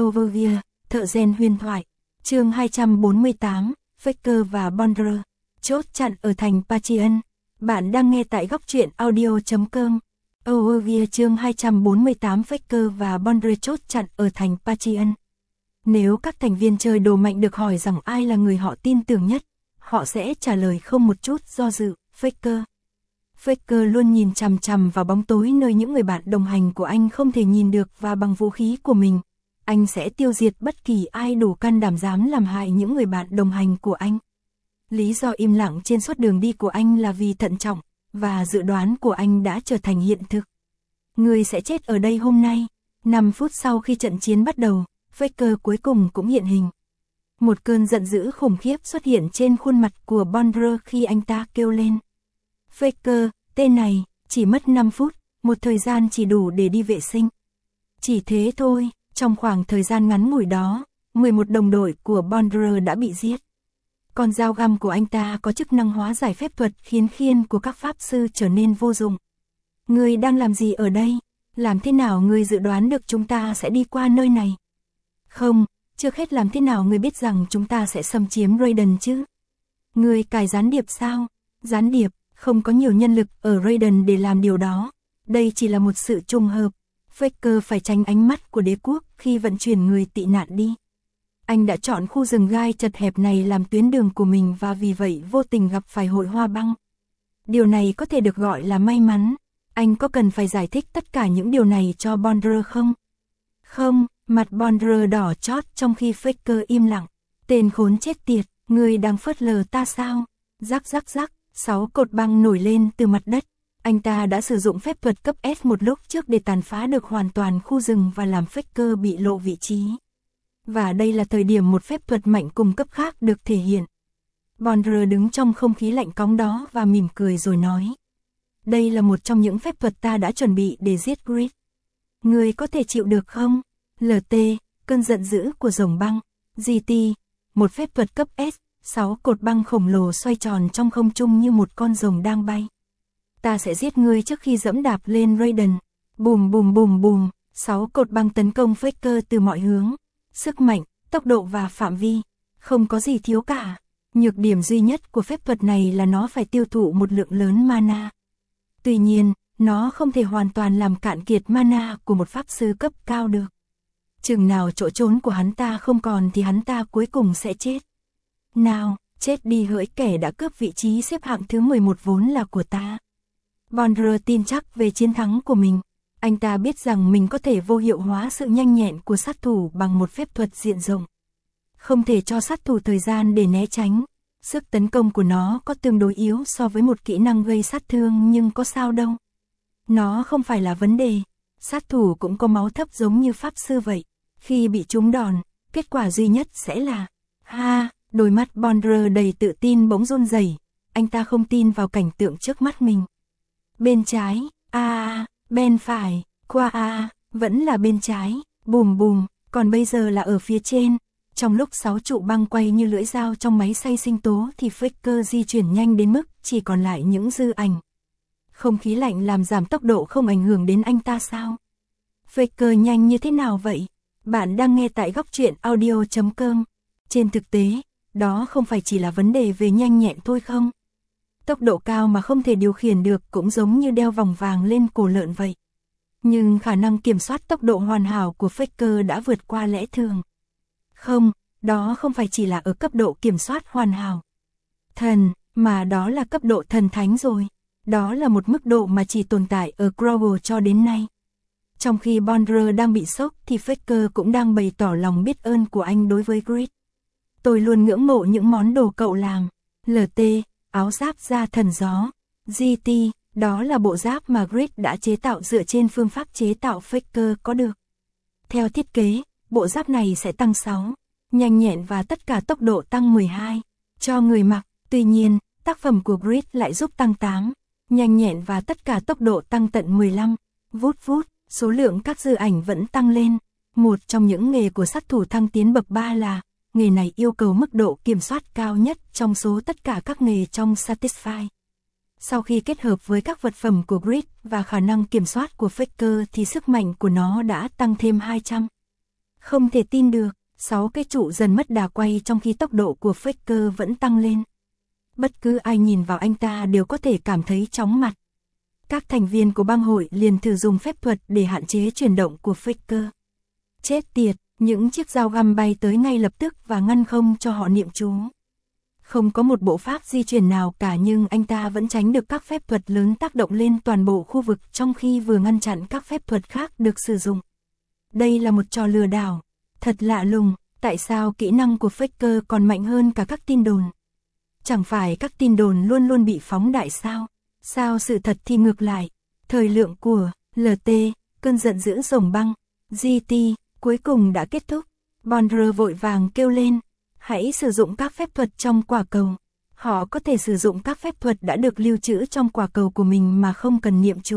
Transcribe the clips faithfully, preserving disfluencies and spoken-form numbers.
Overview, thợ rèn huyền thoại. Chương hai trăm bốn mươi tám, Faker và Bondra. Chốt chặn ở thành Patreon. Bạn đang nghe tại góc truyện audio chấm com. Overview chương hai trăm bốn mươi tám, Faker và Bondra chốt chặn ở thành Patreon. Nếu các thành viên chơi đồ mạnh được hỏi rằng ai là người họ tin tưởng nhất, họ sẽ trả lời không một chút do dự, Faker. Faker luôn nhìn chằm chằm vào bóng tối nơi những người bạn đồng hành của anh không thể nhìn được, và bằng vũ khí của mình, anh sẽ tiêu diệt bất kỳ ai đủ can đảm dám làm hại những người bạn đồng hành của anh. Lý do im lặng trên suốt đường đi của anh là vì thận trọng, và dự đoán của anh đã trở thành hiện thực. Người sẽ chết ở đây hôm nay. năm phút sau khi trận chiến bắt đầu, Faker cuối cùng cũng hiện hình. Một cơn giận dữ khủng khiếp xuất hiện trên khuôn mặt của Bondra khi anh ta kêu lên. Faker, tên này, chỉ mất năm phút, một thời gian chỉ đủ để đi vệ sinh. Chỉ thế thôi, trong khoảng thời gian ngắn ngủi đó, mười một đồng đội của Bondra đã bị giết. Con dao găm của anh ta có chức năng hóa giải phép thuật khiến khiên của các pháp sư trở nên vô dụng. Ngươi đang làm gì ở đây? Làm thế nào ngươi dự đoán được chúng ta sẽ đi qua nơi này? Không, trước hết làm thế nào ngươi biết rằng chúng ta sẽ xâm chiếm Raiden chứ? Ngươi cài gián điệp sao? Gián điệp, không có nhiều nhân lực ở Raiden để làm điều đó. Đây chỉ là một sự trùng hợp. Faker phải tránh ánh mắt của đế quốc khi vận chuyển người tị nạn đi. Anh đã chọn khu rừng gai chật hẹp này làm tuyến đường của mình, và vì vậy vô tình gặp phải hội hoa băng. Điều này có thể được gọi là may mắn. Anh có cần phải giải thích tất cả những điều này cho Bondra không? Không, mặt Bondra đỏ chót trong khi Faker im lặng. Tên khốn chết tiệt, ngươi đang phớt lờ ta sao? Rắc rắc rắc, sáu cột băng nổi lên từ mặt đất. Anh ta đã sử dụng phép thuật cấp S một lúc trước để tàn phá được hoàn toàn khu rừng và làm Faker bị lộ vị trí. Và đây là thời điểm một phép thuật mạnh cùng cấp khác được thể hiện. Bondra đứng trong không khí lạnh cóng đó và mỉm cười rồi nói. Đây là một trong những phép thuật ta đã chuẩn bị để giết Grid. Ngươi có thể chịu được không? lờ tê, cơn giận dữ của rồng băng. giê tê, một phép thuật cấp S, sáu cột băng khổng lồ xoay tròn trong không trung như một con rồng đang bay. Ta sẽ giết ngươi trước khi dẫm đạp lên Raiden. Bùm bùm bùm bùm, sáu cột băng tấn công Faker từ mọi hướng. Sức mạnh, tốc độ và phạm vi, không có gì thiếu cả. Nhược điểm duy nhất của phép thuật này là nó phải tiêu thụ một lượng lớn mana. Tuy nhiên, nó không thể hoàn toàn làm cạn kiệt mana của một pháp sư cấp cao được. Chừng nào chỗ trốn của hắn ta không còn thì hắn ta cuối cùng sẽ chết. Nào, chết đi hỡi kẻ đã cướp vị trí xếp hạng thứ mười một vốn là của ta. Bondra tin chắc về chiến thắng của mình. Anh ta biết rằng mình có thể vô hiệu hóa sự nhanh nhẹn của sát thủ bằng một phép thuật diện rộng. Không thể cho sát thủ thời gian để né tránh. Sức tấn công của nó có tương đối yếu so với một kỹ năng gây sát thương, nhưng có sao đâu. Nó không phải là vấn đề. Sát thủ cũng có máu thấp giống như pháp sư vậy. Khi bị trúng đòn, kết quả duy nhất sẽ là ha, đôi mắt Bondra đầy tự tin bỗng run rẩy. Anh ta không tin vào cảnh tượng trước mắt mình. Bên trái, a, bên phải, qua a, vẫn là bên trái, bùm bùm, còn bây giờ là ở phía trên. Trong lúc sáu trụ băng quay như lưỡi dao trong máy xay sinh tố thì Faker di chuyển nhanh đến mức chỉ còn lại những dư ảnh. Không khí lạnh làm giảm tốc độ không ảnh hưởng đến anh ta sao? Faker nhanh như thế nào vậy? Bạn đang nghe tại góc truyện audio chấm com. Trên thực tế, đó không phải chỉ là vấn đề về nhanh nhẹn thôi không? Tốc độ cao mà không thể điều khiển được cũng giống như đeo vòng vàng lên cổ lợn vậy. Nhưng khả năng kiểm soát tốc độ hoàn hảo của Faker đã vượt qua lẽ thường. Không, đó không phải chỉ là ở cấp độ kiểm soát hoàn hảo. Thần, mà đó là cấp độ thần thánh rồi. Đó là một mức độ mà chỉ tồn tại ở Growl cho đến nay. Trong khi Bondra đang bị sốc thì Faker cũng đang bày tỏ lòng biết ơn của anh đối với Grid. Tôi luôn ngưỡng mộ những món đồ cậu làm. lờ tê, áo giáp da thần gió. giê tê, đó là bộ giáp mà Grid đã chế tạo dựa trên phương pháp chế tạo Faker có được. Theo thiết kế, bộ giáp này sẽ tăng sáu, nhanh nhẹn và tất cả tốc độ tăng mười hai cho người mặc. Tuy nhiên, tác phẩm của Grid lại giúp tăng tám, nhanh nhẹn và tất cả tốc độ tăng tận mười lăm. Vút vút, số lượng các dư ảnh vẫn tăng lên. Một trong những nghề của sát thủ thăng tiến bậc ba là, nghề này yêu cầu mức độ kiểm soát cao nhất trong số tất cả các nghề trong Satisfy. Sau khi kết hợp với các vật phẩm của Grid và khả năng kiểm soát của Faker thì sức mạnh của nó đã tăng thêm hai trăm. Không thể tin được, sáu cái trụ dần mất đà quay trong khi tốc độ của Faker vẫn tăng lên. Bất cứ ai nhìn vào anh ta đều có thể cảm thấy chóng mặt. Các thành viên của bang hội liền thử dùng phép thuật để hạn chế chuyển động của Faker. Chết tiệt, những chiếc dao găm bay tới ngay lập tức và ngăn không cho họ niệm chú. Không có một bộ pháp di chuyển nào cả nhưng anh ta vẫn tránh được các phép thuật lớn tác động lên toàn bộ khu vực trong khi vừa ngăn chặn các phép thuật khác được sử dụng. Đây là một trò lừa đảo. Thật lạ lùng, tại sao kỹ năng của Faker còn mạnh hơn cả các tin đồn? Chẳng phải các tin đồn luôn luôn bị phóng đại sao? Sao sự thật thì ngược lại? Thời lượng của lờ tê, cơn giận dữ rồng băng, giê tê, cuối cùng đã kết thúc. Bondra vội vàng kêu lên, hãy sử dụng các phép thuật trong quả cầu. Họ có thể sử dụng các phép thuật đã được lưu trữ trong quả cầu của mình mà không cần niệm chú.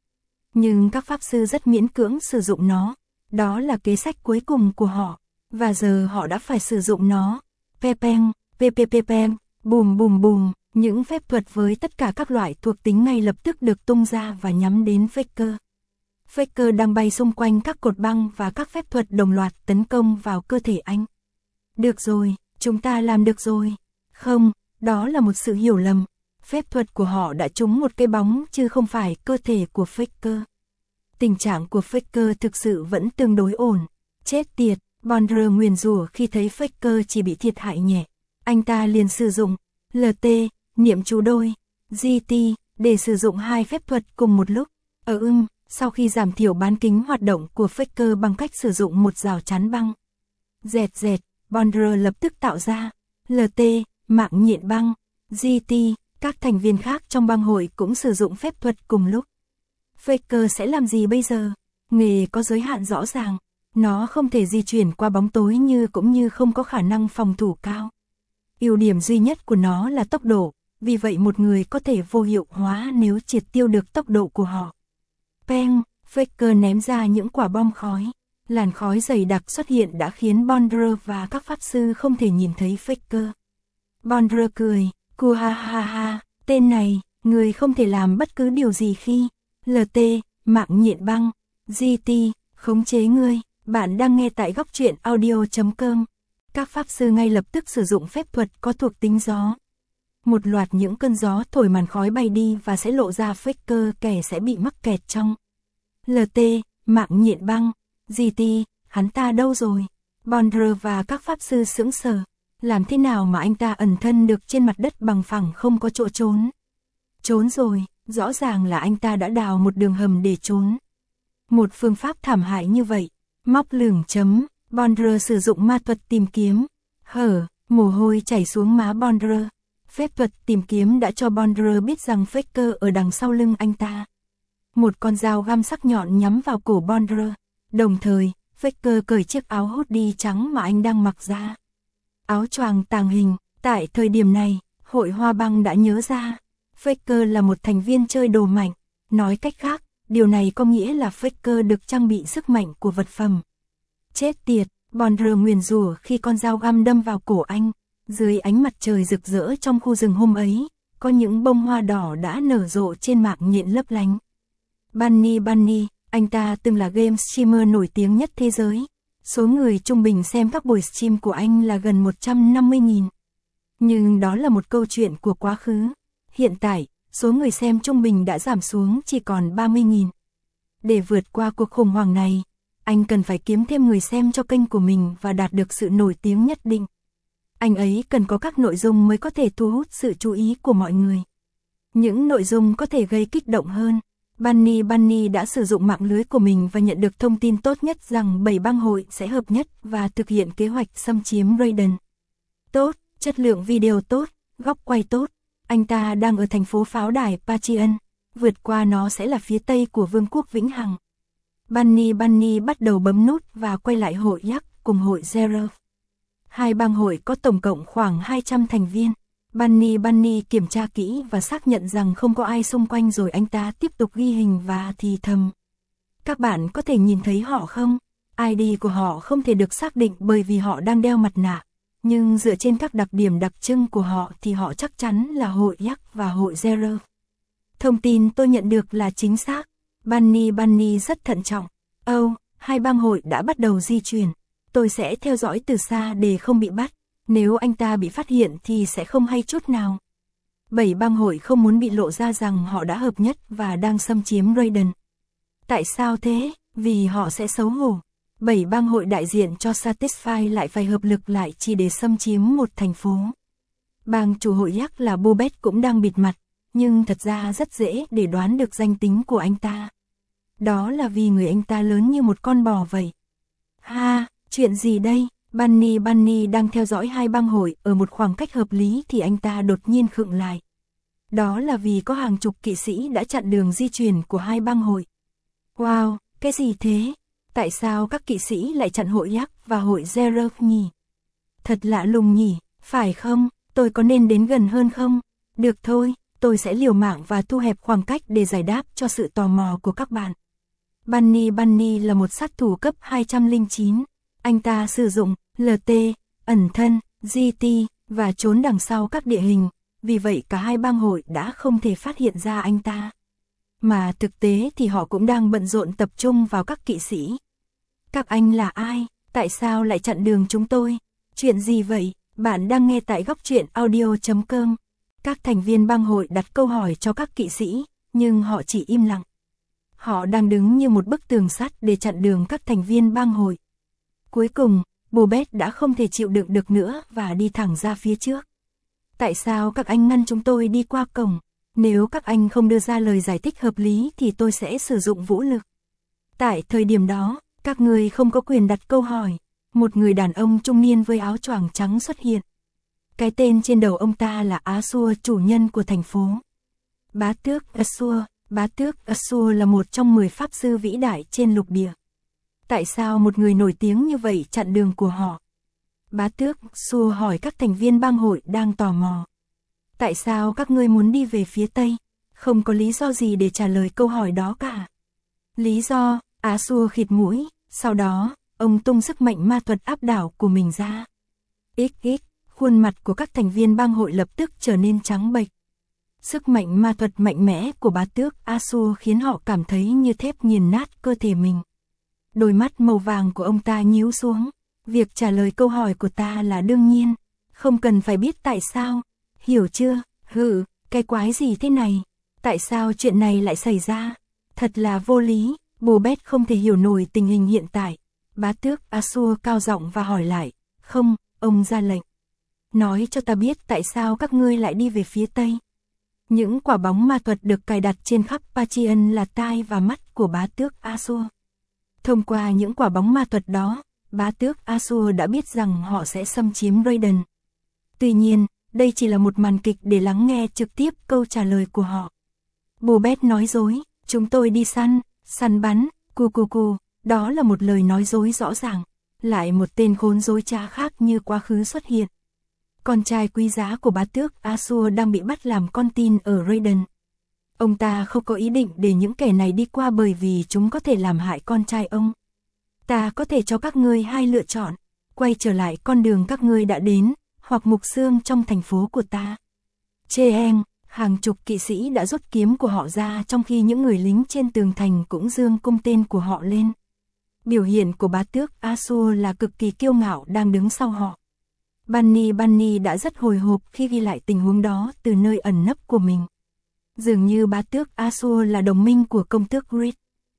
Nhưng các pháp sư rất miễn cưỡng sử dụng nó. Đó là kế sách cuối cùng của họ. Và giờ họ đã phải sử dụng nó. Pepeng, pepepepeng, bùm bùm bùm. Những phép thuật với tất cả các loại thuộc tính ngay lập tức được tung ra và nhắm đến Faker. Faker đang bay xung quanh các cột băng và các phép thuật đồng loạt tấn công vào cơ thể anh. Được rồi, chúng ta làm được rồi. Không, đó là một sự hiểu lầm. Phép thuật của họ đã trúng một cái bóng chứ không phải cơ thể của Faker. Tình trạng của Faker thực sự vẫn tương đối ổn. Chết tiệt, Bondra nguyền rủa khi thấy Faker chỉ bị thiệt hại nhẹ. Anh ta liền sử dụng lờ tê, niệm chú đôi, giê tê, để sử dụng hai phép thuật cùng một lúc. Ở ưng, sau khi giảm thiểu bán kính hoạt động của Faker bằng cách sử dụng một rào chắn băng. Dẹt dẹt, Bondra lập tức tạo ra lờ tê, mạng nhện băng, giê tê, các thành viên khác trong bang hội cũng sử dụng phép thuật cùng lúc. Faker sẽ làm gì bây giờ? Nghề có giới hạn rõ ràng. Nó không thể di chuyển qua bóng tối như cũng như không có khả năng phòng thủ cao. Ưu điểm duy nhất của nó là tốc độ, vì vậy một người có thể vô hiệu hóa nếu triệt tiêu được tốc độ của họ. Peng, Faker ném ra những quả bom khói. Làn khói dày đặc xuất hiện đã khiến Bondra và các pháp sư không thể nhìn thấy Faker. Bondra cười, cua ha ha ha, tên này, người không thể làm bất cứ điều gì khi lờ tê, mạng nhện băng, giê tê, khống chế ngươi. Bạn đang nghe tại góc truyện audio chấm com. Các pháp sư ngay lập tức sử dụng phép thuật có thuộc tính gió. Một loạt những cơn gió thổi màn khói bay đi và sẽ lộ ra Faker kẻ sẽ bị mắc kẹt trong lờ tê, mạng nhện băng, giê tê, hắn ta đâu rồi? Bondra và các pháp sư sững sờ. Làm thế nào mà anh ta ẩn thân được trên mặt đất bằng phẳng không có chỗ trốn? Trốn rồi, rõ ràng là anh ta đã đào một đường hầm để trốn. Một phương pháp thảm hại như vậy. Móc lửng chấm, Bondra sử dụng ma thuật tìm kiếm. Hở, mồ hôi chảy xuống má Bondra. Phép thuật tìm kiếm đã cho Bondra biết rằng Faker ở đằng sau lưng anh ta. Một con dao găm sắc nhọn nhắm vào cổ Bondra. Đồng thời, Faker cởi chiếc áo hoodie trắng mà anh đang mặc ra. Áo choàng tàng hình. Tại thời điểm này, hội Hoa Băng đã nhớ ra. Faker là một thành viên chơi đồ mạnh. Nói cách khác, điều này có nghĩa là Faker được trang bị sức mạnh của vật phẩm. Chết tiệt, Bondra nguyền rủa khi con dao găm đâm vào cổ anh. Dưới ánh mặt trời rực rỡ trong khu rừng hôm ấy, có những bông hoa đỏ đã nở rộ trên mạng nhện lấp lánh. Bunny Bunny, anh ta từng là game streamer nổi tiếng nhất thế giới. Số người trung bình xem các buổi stream của anh là gần một trăm năm mươi nghìn. Nhưng đó là một câu chuyện của quá khứ. Hiện tại, số người xem trung bình đã giảm xuống chỉ còn ba mươi nghìn. Để vượt qua cuộc khủng hoảng này, anh cần phải kiếm thêm người xem cho kênh của mình và đạt được sự nổi tiếng nhất định. Anh ấy cần có các nội dung mới có thể thu hút sự chú ý của mọi người. Những nội dung có thể gây kích động hơn. Bunny Bunny đã sử dụng mạng lưới của mình và nhận được thông tin tốt nhất rằng bảy bang hội sẽ hợp nhất và thực hiện kế hoạch xâm chiếm Raiden. Tốt, chất lượng video tốt, góc quay tốt. Anh ta đang ở thành phố pháo đài Pachian. Vượt qua nó sẽ là phía tây của Vương quốc Vĩnh Hằng. Bunny Bunny bắt đầu bấm nút và quay lại hội Yak cùng hội Zero. Hai bang hội có tổng cộng khoảng hai trăm thành viên. Bunny Bunny kiểm tra kỹ và xác nhận rằng không có ai xung quanh rồi anh ta tiếp tục ghi hình và thì thầm. Các bạn có thể nhìn thấy họ không? i đê của họ không thể được xác định bởi vì họ đang đeo mặt nạ. Nhưng dựa trên các đặc điểm đặc trưng của họ thì họ chắc chắn là hội Yak và hội Zero. Thông tin tôi nhận được là chính xác. Bunny Bunny rất thận trọng. Âu, oh, hai bang hội đã bắt đầu di chuyển. Tôi sẽ theo dõi từ xa để không bị bắt. Nếu anh ta bị phát hiện thì sẽ không hay chút nào. Bảy bang hội không muốn bị lộ ra rằng họ đã hợp nhất và đang xâm chiếm Raiden. Tại sao thế? Vì họ sẽ xấu hổ. Bảy bang hội đại diện cho Satisfy lại phải hợp lực lại chỉ để xâm chiếm một thành phố. Bang chủ hội Yak là Bobet cũng đang bịt mặt, nhưng thật ra rất dễ để đoán được danh tính của anh ta. Đó là vì người anh ta lớn như một con bò vậy. Ha, chuyện gì đây? Bunny Bunny đang theo dõi hai bang hội ở một khoảng cách hợp lý thì anh ta đột nhiên khựng lại. Đó là vì có hàng chục kỵ sĩ đã chặn đường di chuyển của hai bang hội. Wow, cái gì thế? Tại sao các kỵ sĩ lại chặn hội Yak và hội Zeref nhỉ? Thật lạ lùng nhỉ, phải không? Tôi có nên đến gần hơn không? Được thôi, tôi sẽ liều mạng và thu hẹp khoảng cách để giải đáp cho sự tò mò của các bạn. Bunny Bunny là một sát thủ cấp hai trăm lẻ chín. Anh ta sử dụng lờ tê, ẩn thân, giê tê và trốn đằng sau các địa hình. Vì vậy cả hai bang hội đã không thể phát hiện ra anh ta. Mà thực tế thì họ cũng đang bận rộn tập trung vào các kỵ sĩ. Các anh là ai? Tại sao lại chặn đường chúng tôi? Chuyện gì vậy? Bạn đang nghe tại góc truyện audio chấm com. Các thành viên bang hội đặt câu hỏi cho các kỵ sĩ, nhưng họ chỉ im lặng. Họ đang đứng như một bức tường sắt để chặn đường các thành viên bang hội. Cuối cùng, Bobet đã không thể chịu đựng được nữa và đi thẳng ra phía trước. Tại sao các anh ngăn chúng tôi đi qua cổng? Nếu các anh không đưa ra lời giải thích hợp lý thì tôi sẽ sử dụng vũ lực. Tại thời điểm đó, các người không có quyền đặt câu hỏi. Một người đàn ông trung niên với áo choàng trắng xuất hiện. Cái tên trên đầu ông ta là Asur, chủ nhân của thành phố. Bá tước Asur, bá tước Asur là một trong mười pháp sư vĩ đại trên lục địa. Tại sao một người nổi tiếng như vậy chặn đường của họ? Bá tước Asur hỏi các thành viên bang hội đang tò mò. Tại sao các ngươi muốn đi về phía Tây? Không có lý do gì để trả lời câu hỏi đó cả. Lý do, Asur khịt mũi, sau đó, ông tung sức mạnh ma thuật áp đảo của mình ra. X X, khuôn mặt của các thành viên bang hội lập tức trở nên trắng bệch. Sức mạnh ma thuật mạnh mẽ của bá tước Asur khiến họ cảm thấy như thép nghiền nát cơ thể mình. Đôi mắt màu vàng của ông ta nhíu xuống. Việc trả lời câu hỏi của ta là đương nhiên. Không cần phải biết tại sao. Hiểu chưa? Hừ, cái quái gì thế này? Tại sao chuyện này lại xảy ra? Thật là vô lý. Bobet không thể hiểu nổi tình hình hiện tại. Bá tước Asur cao giọng và hỏi lại. Không, ông ra lệnh. Nói cho ta biết tại sao các ngươi lại đi về phía Tây. Những quả bóng ma thuật được cài đặt trên khắp Pachian là tai và mắt của bá tước Asur. Thông qua những quả bóng ma thuật đó, bá tước Asur đã biết rằng họ sẽ xâm chiếm Raiden. Tuy nhiên, đây chỉ là một màn kịch để lắng nghe trực tiếp câu trả lời của họ. Bobet nói dối, chúng tôi đi săn, săn bắn, cu cu cu, đó là một lời nói dối rõ ràng. Lại một tên khốn dối trá khác như quá khứ xuất hiện. Con trai quý giá của bá tước Asur đang bị bắt làm con tin ở Raiden. Ông ta không có ý định để những kẻ này đi qua bởi vì chúng có thể làm hại con trai ông. Ta có thể cho các ngươi hai lựa chọn, quay trở lại con đường các ngươi đã đến, hoặc mục xương trong thành phố của ta. Cheng, hàng chục kỵ sĩ đã rút kiếm của họ ra trong khi những người lính trên tường thành cũng giương cung tên của họ lên. Biểu hiện của bá tước Asur là cực kỳ kiêu ngạo đang đứng sau họ. Bunny Bunny đã rất hồi hộp khi ghi lại tình huống đó từ nơi ẩn nấp của mình. Dường như bá tước Asur là đồng minh của công tước Grid.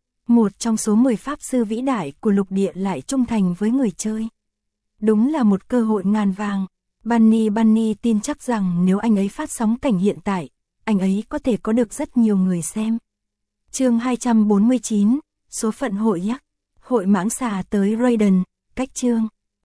Một trong số mười pháp sư vĩ đại của lục địa lại trung thành với người chơi. Đúng là một cơ hội ngàn vàng. Bunny Bunny tin chắc rằng nếu anh ấy phát sóng cảnh hiện tại, anh ấy có thể có được rất nhiều người xem. Chương hai trăm bốn mươi chín, số phận hội Yak. Hội mãng xà tới Raiden, cách chương.